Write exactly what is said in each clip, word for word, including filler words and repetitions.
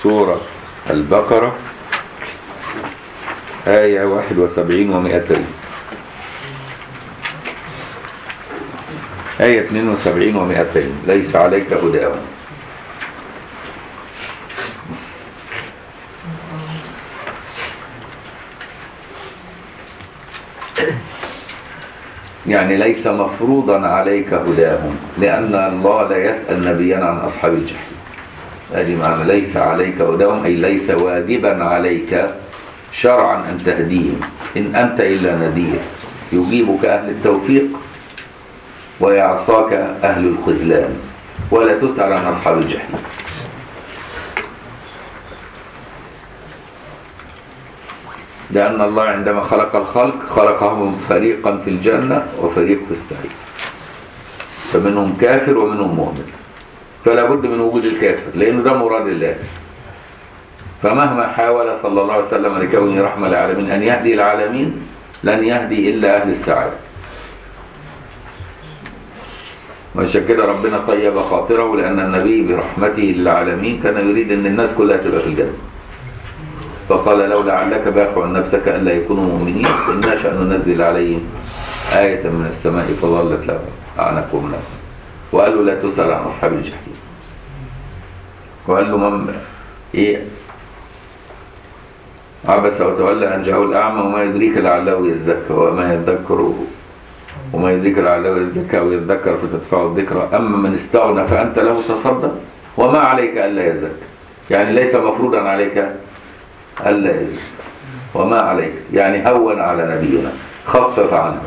سورة البقرة آية واحد وسبعين ومئتين، آية اثنين وسبعين ومئتين. ليس عليك هداهم. يعني ليس مفروضا عليك هداهم، لأن الله لا يسأل نبيا عن أصحاب الجحيم. هذه معنى ليس عليك هداهم، أي ليس واجبا عليك شرعا أن تهديهم، إن أنت إلا نذير. يجيبك أهل التوفيق ويعصاك أهل الخذلان، ولا تسأل عن أصحاب الجحيم. لأن الله عندما خلق الخلق خلقهم فريقا في الجنة وفريق في السعير، فمنهم كافر ومنهم مؤمن، فلا بد من وجود الكافر لأنه ده مراد الله. فمهما حاول صلى الله عليه وسلم لكونه رحمة العالمين أن يهدي العالمين لن يهدي إلا أهل السعادة. وعشان كده ربنا طيب خاطره، لأن النبي برحمته للعالمين كان يريد أن الناس كلها تبقى في الجنة، فقال لو لعلك باخع نفسك ألا يكونوا مؤمنين إن نشأ ننزل عليهم آية من السماء فظلت لهم أعناقهم لهم. وقال له لا تسأل عن أصحاب الجحيم. وقال له من إيه عبس وتولى أن جاءه الأعمى وما يدريك لعله يزكى وما يذكر وما يدريك لعله يزكى أو يذكر فتدفعه الذكرى. أما من استغنى فأنت له تصدق وما عليك ألا يزكى. يعني ليس مفروضا عليك ألا يزكى وما عليك، يعني هون على نبينا، خفف عنه.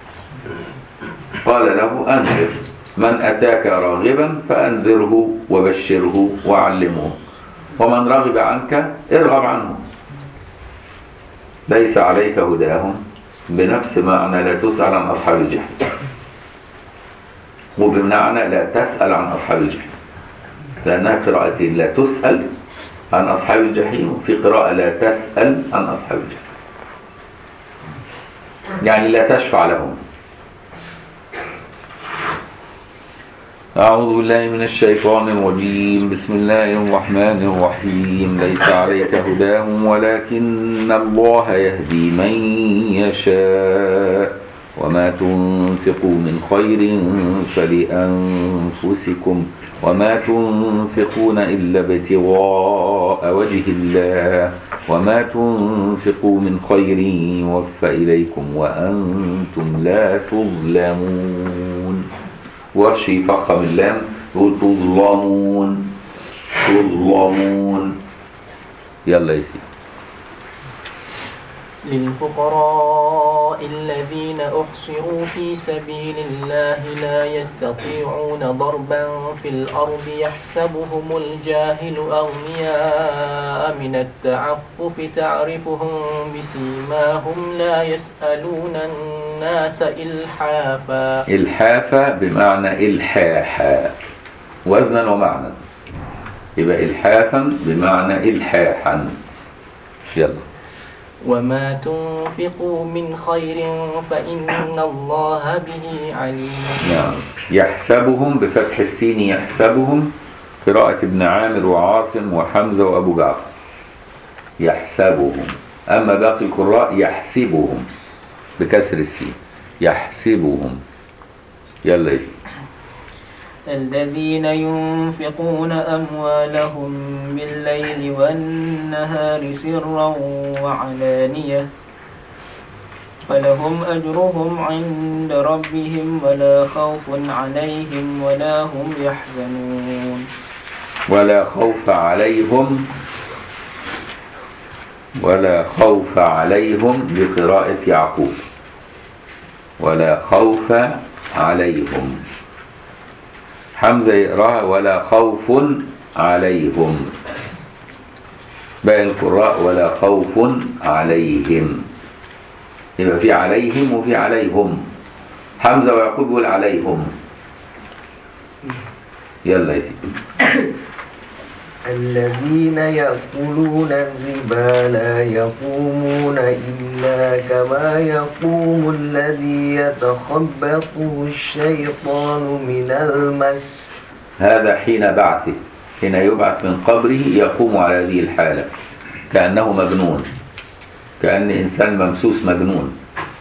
قال له أنذر من أتاك راغبا فأنذره وبشره وعلمه، ومن رغب عنك ارغب عنه. ليس عليك هداهم بنفس معنى لا تسأل عن أصحاب الجحيم، وبمعنى لا تسأل عن أصحاب الجحيم، لأنها قراءتين: لا تسأل عن أصحاب الجحيم، وفي قراءة لا تسأل عن أصحاب الجحيم، يعني لا تشفع لهم. أعوذ بالله من الشيطان الرجيم. بسم الله الرحمن الرحيم. ليس عليك هداهم ولكن الله يهدي من يشاء وما تنفقوا من خير فلأنفسكم وما تنفقون إلا ابتغاء وجه الله وما تنفقوا من خير يوفى إليكم وأنتم لا تظلمون. ورشي فخم اللام يقول تظلمون تظلمون. يلا يا سيدي. للفقراء الذين أحصروا في سبيل الله لا يستطيعون ضربا في الأرض يحسبهم الجاهل أغنياء من التعفف تعرفهم بسيماهم لا يسألون الناس إلحافا. إلحافا بمعنى إلحاحا، وزنا ومعنى. يبقى إلحافا بمعنى إلحاحا. يلا. وما تنفقوا من خير فإن الله به عليم. نعم. يحسبهم بفتح السين، يحسبهم قراءة ابن عامر وعاصم وحمزة وأبو جعفر. يحسبهم. أما باقي القراء يحسبهم بكسر السين. يحسبهم. يلا يجي. الذين ينفقون أموالهم بالليل والنهار سرا وعلانية فلهم أجرهم عند ربهم ولا خوف عليهم ولا هم يحزنون. ولا خوف عليهم ولا خوف عليهم بقراءة يعقوب. ولا خوف عليهم. حمزة يقراها ولا خوف عليهم. باقي القراء ولا خوف عليهم. يبقى في عليهم وفي عليهم. حمزة ويعقوب يقول عليهم. يلا يا سيدي. الذين يأكلون الربا لا يقومون إلا كما يقوم الذي يتخبطه الشيطان من المس. هذا حين بعثه. حين يبعث من قبره يقوم على هذه الحالة كأنه مجنون، كأن إنسان ممسوس مجنون.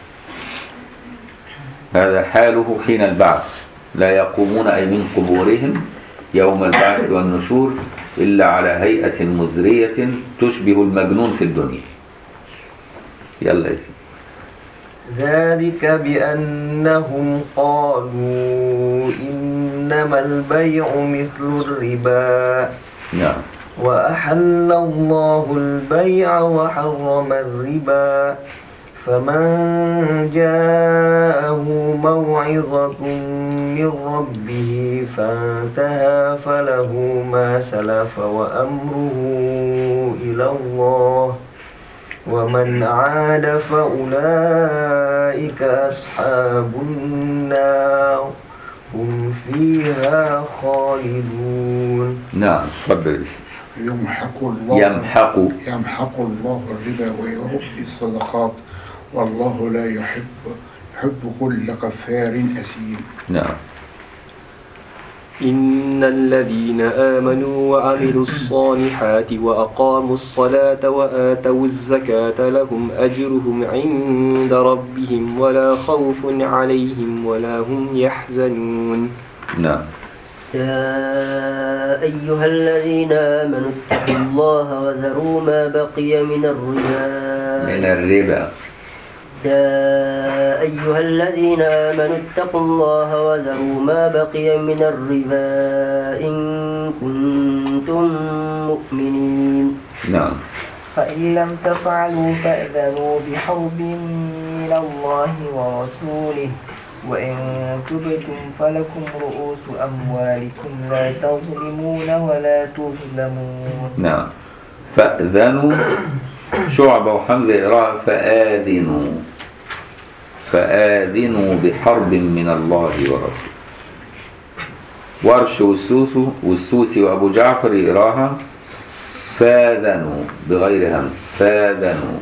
هذا حاله حين البعث، لا يقومون أي من قبورهم يوم البعث والنشور إلا على هيئة مزرية تشبه المجنون في الدنيا. يلا يا سيدي. ذلك بأنهم قالوا إنما البيع مثل الربا نعم. وأحل الله البيع وحرم الربا فمن جاءه موعظة من ربه فانتهى فله ما سلف وأمره إلى الله ومن عاد فأولئك أصحاب النار هم فيها خالدون. نعم تفضل. يمحق الله يمحق يمحق الله الربا ويربي الصدقات والله لا يحب يحب كل كفار أثيم. نعم. إن الذين آمنوا وعملوا الصالحات وأقاموا الصلاة وآتوا الزكاة لهم أجرهم عند ربهم ولا خوف عليهم ولا هم يحزنون. نعم. يا أيها الذين آمنوا اتقوا الله وذروا ما بقي من الربا من الربا يا أيها الذين آمنوا اتقوا الله وذروا ما بقي من الربا إن كنتم مؤمنين. نعم. فإن لم تفعلوا فأذنوا بحرب من الله ورسوله وإن تبتم فلكم رؤوس أموالكم لا تظلمون ولا تظلمون. نعم. فأذنوا شعبة وحمزة يقراها فآذنوا فآذنوا بحرب من الله ورسوله. ورش والسوسي والسوسي وأبو جعفر يقراها فاذنوا بغير همزة فاذنوا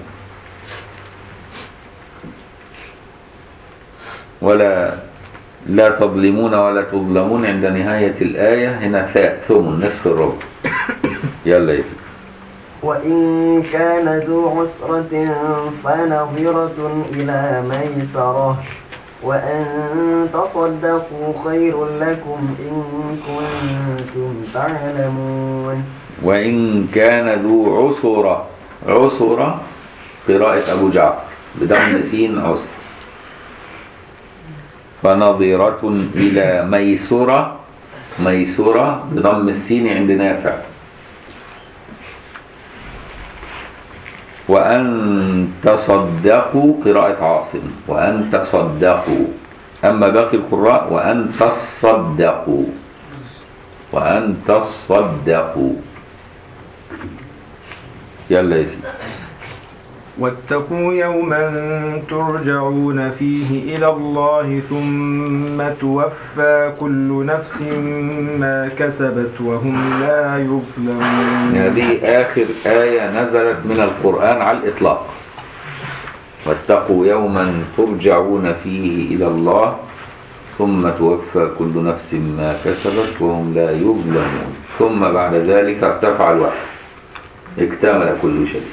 ولا لا تظلمون ولا تظلمون عند نهاية الآية. هنا ثاء ثمن نصف الربع. يلا يا سيدي. وإن كان ذو عسرة فنظرة إلى ميسرة وأن تصدقوا خير لكم إن كنتم تعلمون. وإن كان ذو عسرة عسرة قراءة أبو جعفر بدم سين عسر فنظرة إلى ميسرة ميسرة بضم السين عند نافع. وأن تصدقوا قراءة عاصم وأن تصدقوا. أما باقي القراء وأن تصدقوا وأن تصدقوا. يلا يا سيدي. واتقوا يوما ترجعون فيه إلى الله ثم توفى كل نفس ما كسبت وهم لا يظلمون. هذه آخر آية نزلت من القرآن على الإطلاق. واتقوا يوما ترجعون فيه إلى الله ثم توفى كل نفس ما كسبت وهم لا يظلمون. ثم بعد ذلك ارتفع الوحي اكتمل كل شيء.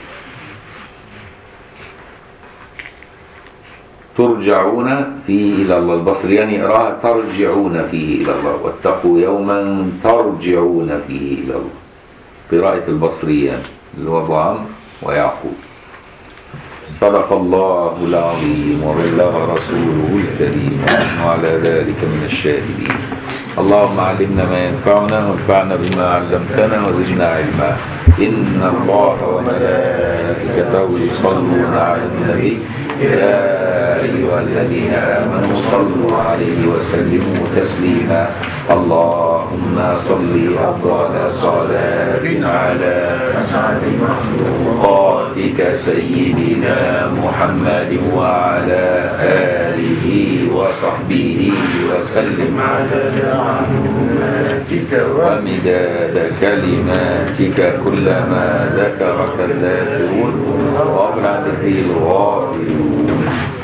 ترجعون فيه إلى الله. البصريان يقراها ترجعون فيه إلى الله. واتقوا يوما ترجعون فيه إلى الله. قراءة البصريان اللي هو أبو عمرو ويعقوب. صدق الله العظيم وبلغ رسوله الكريم وعلى ذلك من الشاهدين. اللهم علمنا ما ينفعنا وانفعنا بما علمتنا وزدنا علما. إن الله وملائكته يصلون على النبي يا أيها الذين آمنوا صلوا عليه وسلموا تسليما. اللهم صل أفضل صلاة على أسعد مخلوقاتك سيدنا محمد وعلى آله وصحبه وسلم عدد معلوماتك ومداد كلماتك كلما ذكرك الذاكرون وأبلغ به الغافلون.